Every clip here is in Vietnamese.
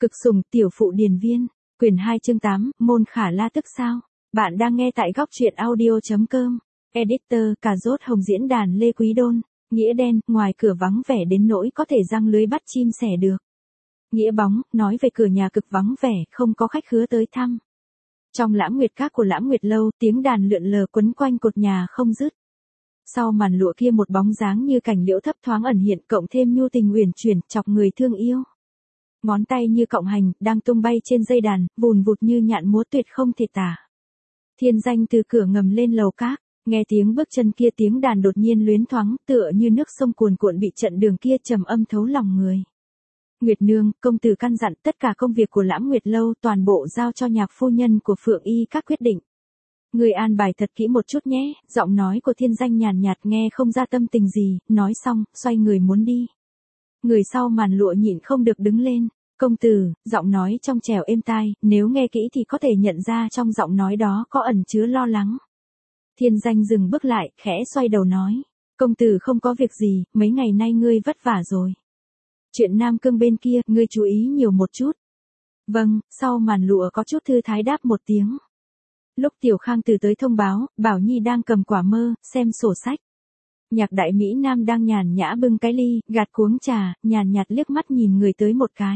Cực sủng tiểu phụ điền viên, quyển 2 chương 8, môn khả la tức sao? Bạn đang nghe tại góc truyện audio.com. Editor cà rốt hồng diễn đàn Lê Quý Đôn. Nghĩa đen, ngoài cửa vắng vẻ đến nỗi có thể giăng lưới bắt chim sẻ được. Nghĩa bóng, nói về cửa nhà cực vắng vẻ, không có khách khứa tới thăm. Trong lãng nguyệt các của lãng nguyệt lâu, tiếng đàn lượn lờ quấn quanh cột nhà không dứt. Sau màn lụa kia một bóng dáng như cành liễu thấp thoáng ẩn hiện, cộng thêm nhu tình uyển chuyển, chọc người thương yêu. Ngón tay như cọng hành, đang tung bay trên dây đàn, vùn vụt như nhạn múa tuyệt không thể tả. Thiên Danh từ cửa ngầm lên lầu các, nghe tiếng bước chân kia, tiếng đàn đột nhiên luyến thoáng, tựa như nước sông cuồn cuộn bị trận đường kia trầm âm thấu lòng người. Nguyệt nương, công tử căn dặn tất cả công việc của lãng nguyệt lâu toàn bộ giao cho nhạc phu nhân của Phượng Y các quyết định. Người an bài thật kỹ một chút nhé, giọng nói của Thiên Danh nhàn nhạt nghe không ra tâm tình gì, nói xong, xoay người muốn đi. Người sau màn lụa nhịn không được đứng lên, công tử, giọng nói trong trẻo êm tai, nếu nghe kỹ thì có thể nhận ra trong giọng nói đó có ẩn chứa lo lắng. Thiên Danh dừng bước lại, khẽ xoay đầu nói, công tử không có việc gì, mấy ngày nay ngươi vất vả rồi. Chuyện Nam Cương bên kia, ngươi chú ý nhiều một chút. Vâng, sau màn lụa có chút thư thái đáp một tiếng. Lúc Tiểu Khang từ tới thông báo, Bảo Nhi đang cầm quả mơ, xem sổ sách. Nhạc đại Mỹ Nam đang nhàn nhã bưng cái ly, gạt cuống trà, nhàn nhạt liếc mắt nhìn người tới một cái.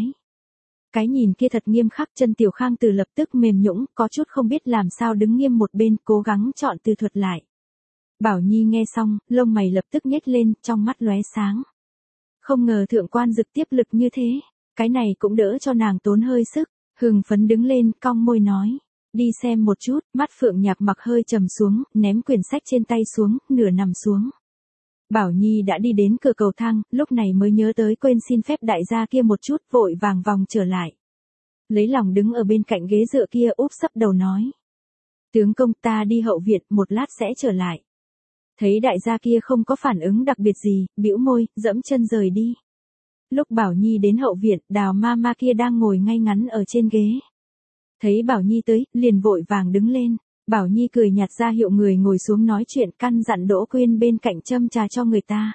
Cái nhìn kia thật nghiêm khắc, chân Tiểu Khang từ lập tức mềm nhũn, có chút không biết làm sao đứng nghiêm một bên, cố gắng chọn từ thuật lại. Bảo Nhi nghe xong, lông mày lập tức nhếch lên, trong mắt lóe sáng. Không ngờ thượng quan dực tiếp lực như thế, cái này cũng đỡ cho nàng tốn hơi sức, hừng phấn đứng lên, cong môi nói. Đi xem một chút, mắt Phượng Nhạc Mặc hơi trầm xuống, ném quyển sách trên tay xuống, nửa nằm xuống. Bảo Nhi đã đi đến cửa cầu thang, lúc này mới nhớ tới quên xin phép đại gia kia một chút, vội vàng vòng trở lại. Lấy lòng đứng ở bên cạnh ghế dựa kia, úp sấp đầu nói. Tướng công, ta đi hậu viện, một lát sẽ trở lại. Thấy đại gia kia không có phản ứng đặc biệt gì, bĩu môi, dẫm chân rời đi. Lúc Bảo Nhi đến hậu viện, Đào ma ma kia đang ngồi ngay ngắn ở trên ghế. Thấy Bảo Nhi tới, liền vội vàng đứng lên. Bảo Nhi cười nhạt ra hiệu người ngồi xuống nói chuyện, căn dặn Đỗ Quyên bên cạnh châm trà cho người ta.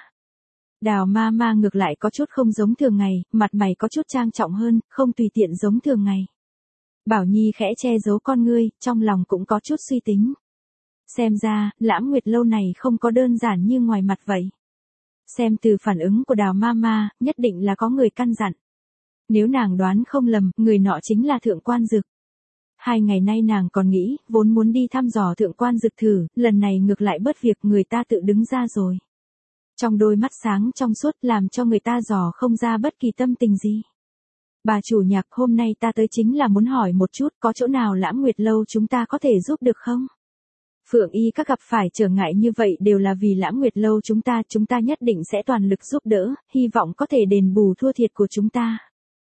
Đào ma ma ngược lại có chút không giống thường ngày, mặt mày có chút trang trọng hơn, không tùy tiện giống thường ngày. Bảo Nhi khẽ che giấu con ngươi, trong lòng cũng có chút suy tính. Xem ra, lãng nguyệt lâu này không có đơn giản như ngoài mặt vậy. Xem từ phản ứng của Đào ma ma, nhất định là có người căn dặn. Nếu nàng đoán không lầm, người nọ chính là thượng quan dực. 2 ngày nay nàng còn nghĩ, vốn muốn đi thăm dò thượng quan dực thử, lần này ngược lại bớt việc người ta tự đứng ra rồi. Trong đôi mắt sáng trong suốt làm cho người ta dò không ra bất kỳ tâm tình gì. Bà chủ Nhạc, hôm nay ta tới chính là muốn hỏi một chút, có chỗ nào lãng nguyệt lâu chúng ta có thể giúp được không? Phượng Y các gặp phải trở ngại như vậy đều là vì lãng nguyệt lâu chúng ta nhất định sẽ toàn lực giúp đỡ, hy vọng có thể đền bù thua thiệt của chúng ta.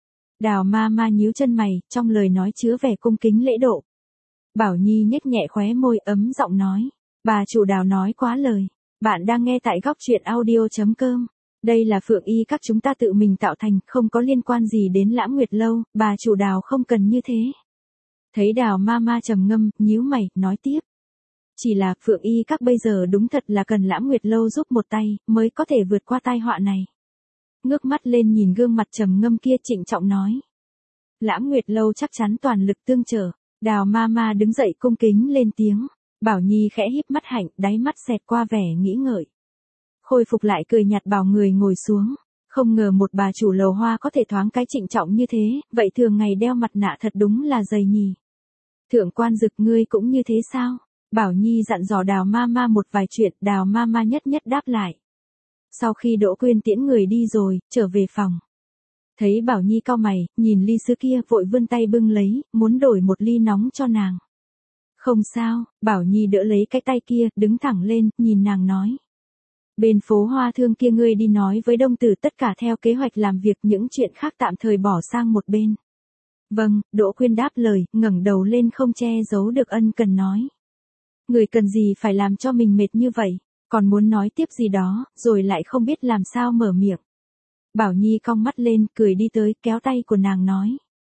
Đào ma ma nhíu chân mày, trong lời nói chứa vẻ cung kính lễ độ. Bảo Nhi nhếch nhẹ khóe môi, ấm giọng nói. Bà chủ Đào nói quá lời. Bạn đang nghe tại góc truyện audio.com. Đây là Phượng Y các chúng ta tự mình tạo thành, không có liên quan gì đến lãng nguyệt lâu, bà chủ Đào không cần như thế. Thấy Đào ma ma trầm ngâm, nhíu mày, nói tiếp. Chỉ là Phượng Y các bây giờ đúng thật là cần lãng nguyệt lâu giúp một tay, mới có thể vượt qua tai họa này. Ngước mắt lên nhìn gương mặt trầm ngâm kia, trịnh trọng nói. Lãng nguyệt lâu chắc chắn toàn lực tương trợ. Đào ma ma đứng dậy cung kính lên tiếng. Bảo Nhi khẽ híp mắt hạnh, đáy mắt xẹt qua vẻ nghĩ ngợi. Khôi phục lại cười nhạt bảo người ngồi xuống. Không ngờ một bà chủ lầu hoa có thể thoáng cái trịnh trọng như thế, vậy thường ngày đeo mặt nạ thật đúng là dày nhỉ. Thượng quan dực, ngươi cũng như thế sao? Bảo Nhi dặn dò Đào ma ma một vài chuyện, Đào ma ma nhất nhất đáp lại. Sau khi Đỗ Quyên tiễn người đi rồi, trở về phòng. Thấy Bảo Nhi cau mày, nhìn ly sứ kia, vội vươn tay bưng lấy, muốn đổi một ly nóng cho nàng. Không sao, Bảo Nhi đỡ lấy cái tay kia, đứng thẳng lên, nhìn nàng nói. Bên phố hoa thương kia ngươi đi nói với đông tử tất cả theo kế hoạch làm việc, những chuyện khác tạm thời bỏ sang một bên. Vâng, Đỗ Quyên đáp lời, ngẩng đầu lên không che giấu được ân cần nói. Người cần gì phải làm cho mình mệt như vậy, còn muốn nói tiếp gì đó, rồi lại không biết làm sao mở miệng. Bảo Nhi cong mắt lên, cười đi tới, kéo tay của nàng nói.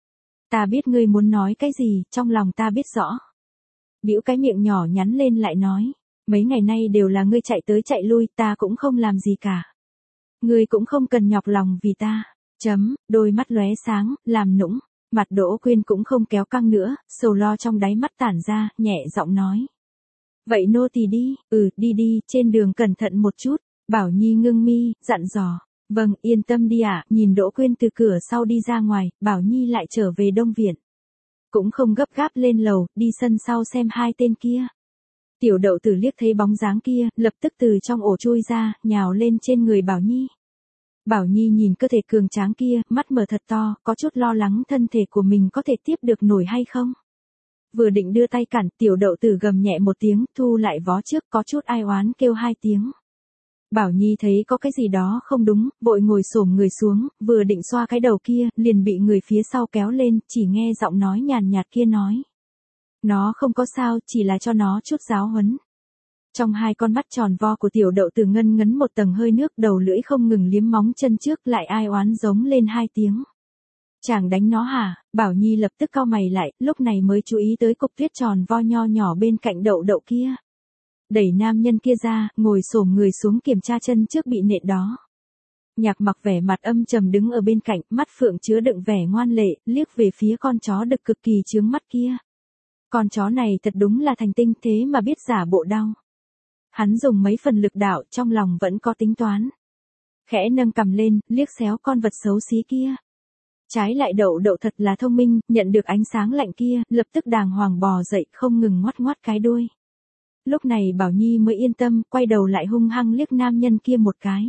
Ta biết ngươi muốn nói cái gì, trong lòng ta biết rõ. Bĩu cái miệng nhỏ nhắn lên lại nói. Mấy ngày nay đều là ngươi chạy tới chạy lui, ta cũng không làm gì cả. Ngươi cũng không cần nhọc lòng vì ta. Đôi mắt lóe sáng, làm nũng. Mặt Đỗ Quyên cũng không kéo căng nữa, sầu lo trong đáy mắt tản ra, nhẹ giọng nói. Vậy nô tỳ đi, đi đi, trên đường cẩn thận một chút, Bảo Nhi ngưng mi, dặn dò. Vâng, yên tâm đi ạ, nhìn Đỗ Quyên từ cửa sau đi ra ngoài, Bảo Nhi lại trở về Đông Viện. Cũng không gấp gáp lên lầu, đi sân sau xem hai tên kia. Tiểu Đậu Tử liếc thấy bóng dáng kia, lập tức từ trong ổ chui ra, nhào lên trên người Bảo Nhi. Bảo Nhi nhìn cơ thể cường tráng kia, mắt mở thật to, có chút lo lắng thân thể của mình có thể tiếp được nổi hay không. Vừa định đưa tay cản, Tiểu Đậu Tử gầm nhẹ một tiếng, thu lại vó trước, có chút ai oán kêu hai tiếng. Bảo Nhi thấy có cái gì đó không đúng, vội ngồi xổm người xuống, vừa định xoa cái đầu kia, liền bị người phía sau kéo lên, chỉ nghe giọng nói nhàn nhạt kia nói. Nó không có sao, chỉ là cho nó chút giáo huấn. Trong hai con mắt tròn vo của Tiểu Đậu Tử ngân ngấn một tầng hơi nước, đầu lưỡi không ngừng liếm móng chân trước, lại ai oán giống lên hai tiếng. Chàng đánh nó hả? Bảo Nhi lập tức cau mày lại, lúc này mới chú ý tới cục tuyết tròn vo nho nhỏ bên cạnh Đậu Đậu kia. Đẩy nam nhân kia ra, ngồi xổm người xuống kiểm tra chân trước bị nện đó. Nhạc Mặc vẻ mặt âm trầm đứng ở bên cạnh, mắt phượng chứa đựng vẻ ngoan lệ, liếc về phía con chó đực cực kỳ chướng mắt kia. Con chó này thật đúng là thành tinh, thế mà biết giả bộ đau. Hắn dùng mấy phần lực đạo, trong lòng vẫn có tính toán. Khẽ nâng cằm lên, liếc xéo con vật xấu xí kia. Trái lại Đậu Đậu thật là thông minh, nhận được ánh sáng lạnh kia, lập tức đàng hoàng bò dậy, không ngừng ngoắt ngoắt cái đuôi. Lúc này Bảo Nhi mới yên tâm, quay đầu lại hung hăng liếc nam nhân kia một cái.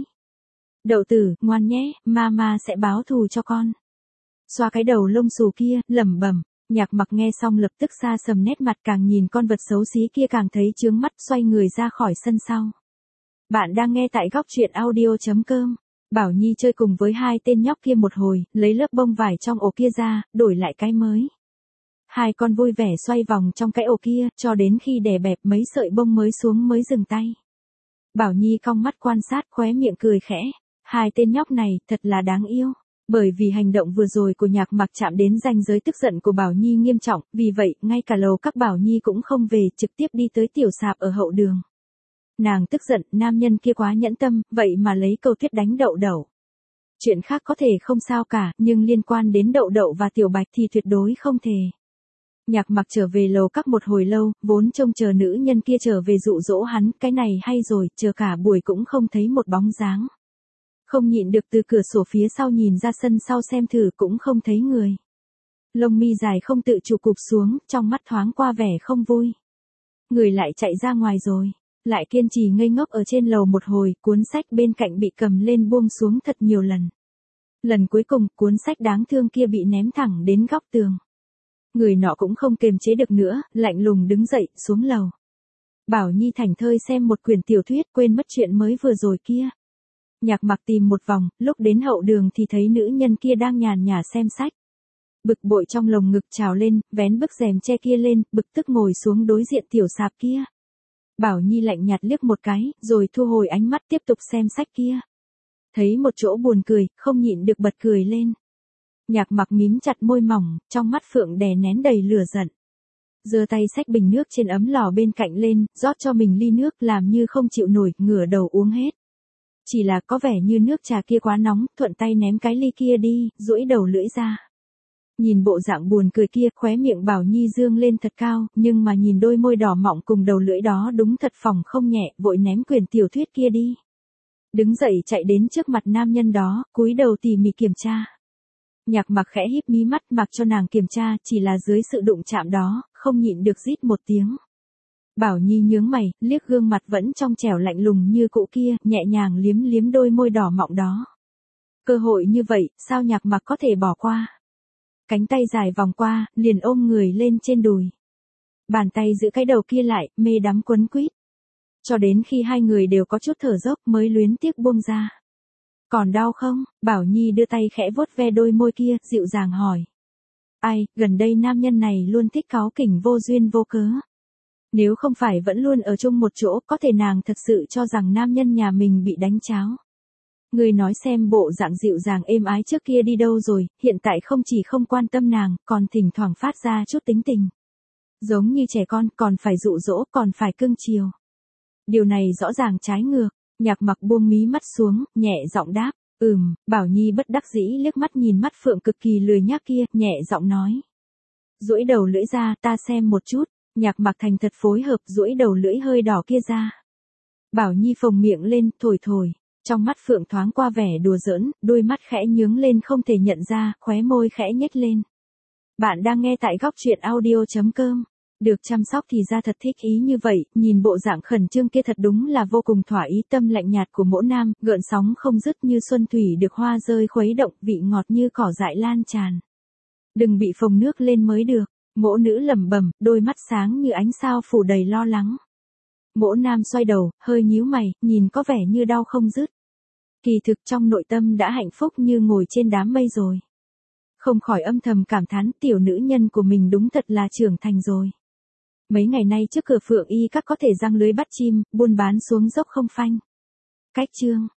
Đậu Tử, ngoan nhé, mama sẽ báo thù cho con. Xoa cái đầu lông xù kia, lẩm bẩm. Nhạc Mặc nghe xong lập tức xa sầm nét mặt, càng nhìn con vật xấu xí kia càng thấy chướng mắt, xoay người ra khỏi sân sau. Bạn đang nghe tại góc truyện audio.com. Bảo Nhi chơi cùng với hai tên nhóc kia một hồi, lấy lớp bông vải trong ổ kia ra, đổi lại cái mới. Hai con vui vẻ xoay vòng trong cái ổ kia, cho đến khi đè bẹp mấy sợi bông mới xuống mới dừng tay. Bảo Nhi cong mắt quan sát, khóe miệng cười khẽ. Hai tên nhóc này thật là đáng yêu. Bởi vì hành động vừa rồi của Nhạc Mặc chạm đến ranh giới tức giận của Bảo Nhi nghiêm trọng, vì vậy, ngay cả lầu các Bảo Nhi cũng không về, trực tiếp đi tới tiểu sạp ở hậu đường. Nàng tức giận, nam nhân kia quá nhẫn tâm, vậy mà lấy câu tuyết đánh Đậu Đậu. Chuyện khác có thể không sao cả, nhưng liên quan đến Đậu Đậu và Tiểu Bạch thì tuyệt đối không thể. Nhạc Mặc trở về lầu các một hồi lâu, vốn trông chờ nữ nhân kia trở về dụ dỗ hắn, cái này hay rồi, chờ cả buổi cũng không thấy một bóng dáng. Không nhịn được từ cửa sổ phía sau nhìn ra sân sau xem thử cũng không thấy người. Lông mi dài không tự chủ cụp xuống, trong mắt thoáng qua vẻ không vui. Người lại chạy ra ngoài rồi, lại kiên trì ngây ngốc ở trên lầu một hồi, cuốn sách bên cạnh bị cầm lên buông xuống thật nhiều lần. Lần cuối cùng, cuốn sách đáng thương kia bị ném thẳng đến góc tường. Người nọ cũng không kiềm chế được nữa, lạnh lùng đứng dậy, xuống lầu. Bảo Nhi thảnh thơi xem một quyển tiểu thuyết, quên mất chuyện mới vừa rồi kia. Nhạc Mặc tìm một vòng, lúc đến hậu đường thì thấy nữ nhân kia đang nhàn nhã xem sách. Bực bội trong lồng ngực trào lên, vén bức rèm che kia lên, bực tức ngồi xuống đối diện tiểu sạp kia. Bảo Nhi lạnh nhạt liếc một cái, rồi thu hồi ánh mắt tiếp tục xem sách kia. Thấy một chỗ buồn cười, không nhịn được bật cười lên. Nhạc Mặc mím chặt môi mỏng, trong mắt phượng đè nén đầy lửa giận. Giơ tay xách bình nước trên ấm lò bên cạnh lên, rót cho mình ly nước làm như không chịu nổi, ngửa đầu uống hết. Chỉ là có vẻ như nước trà kia quá nóng, thuận tay ném cái ly kia đi, duỗi đầu lưỡi ra. Nhìn bộ dạng buồn cười kia, khóe miệng Bảo Nhi dương lên thật cao, nhưng mà nhìn đôi môi đỏ mọng cùng đầu lưỡi đó đúng thật phỏng không nhẹ, vội ném quyển tiểu thuyết kia đi. Đứng dậy chạy đến trước mặt nam nhân đó, cúi đầu tỉ mỉ kiểm tra. Nhạc Mặc khẽ híp mí mắt mặc cho nàng kiểm tra, chỉ là dưới sự đụng chạm đó, không nhịn được rít một tiếng. Bảo Nhi nhướng mày, liếc gương mặt vẫn trong trẻo lạnh lùng như cũ kia, nhẹ nhàng liếm liếm đôi môi đỏ mọng đó. Cơ hội như vậy, sao Nhạc Mặc có thể bỏ qua? Cánh tay dài vòng qua, liền ôm người lên trên đùi. Bàn tay giữ cái đầu kia lại, mê đắm quấn quýt. Cho đến khi hai người đều có chút thở dốc mới luyến tiếc buông ra. Còn đau không? Bảo Nhi đưa tay khẽ vuốt ve đôi môi kia, dịu dàng hỏi. Ai, gần đây nam nhân này luôn thích cáu kỉnh vô duyên vô cớ. Nếu không phải vẫn luôn ở chung một chỗ, có thể nàng thật sự cho rằng nam nhân nhà mình bị đánh cháo. Người nói xem bộ dạng dịu dàng êm ái trước kia đi đâu rồi, hiện tại không chỉ không quan tâm nàng, còn thỉnh thoảng phát ra chút tính tình. Giống như trẻ con, còn phải dụ dỗ, còn phải cưng chiều. Điều này rõ ràng trái ngược. Nhạc Mặc buông mí mắt xuống, nhẹ giọng đáp, Bảo Nhi bất đắc dĩ liếc mắt nhìn mắt phượng cực kỳ lười nhác kia, nhẹ giọng nói. Duỗi đầu lưỡi ra, ta xem một chút. Nhạc Mặc Thành thật phối hợp, duỗi đầu lưỡi hơi đỏ kia ra. Bảo Nhi phồng miệng lên, thổi thổi. Trong mắt phượng thoáng qua vẻ đùa giỡn, đôi mắt khẽ nhướng lên không thể nhận ra, khóe môi khẽ nhếch lên. Bạn đang nghe tại góc truyện audio.com. Được chăm sóc thì ra thật thích ý như vậy, nhìn bộ dạng khẩn trương kia thật đúng là vô cùng thỏa ý. Tâm lạnh nhạt của Mỗ Nam, gợn sóng không dứt như xuân thủy được hoa rơi khuấy động, vị ngọt như cỏ dại lan tràn. Đừng bị phồng nước lên mới được. Mỗ nữ lẩm bẩm, đôi mắt sáng như ánh sao phủ đầy lo lắng. Mỗ Nam xoay đầu, hơi nhíu mày, nhìn có vẻ như đau không dứt. Kỳ thực trong nội tâm đã hạnh phúc như ngồi trên đám mây rồi. Không khỏi âm thầm cảm thán tiểu nữ nhân của mình đúng thật là trưởng thành rồi. Mấy ngày nay trước cửa Phượng Y Các có thể giăng lưới bắt chim, buôn bán xuống dốc không phanh. Cách chương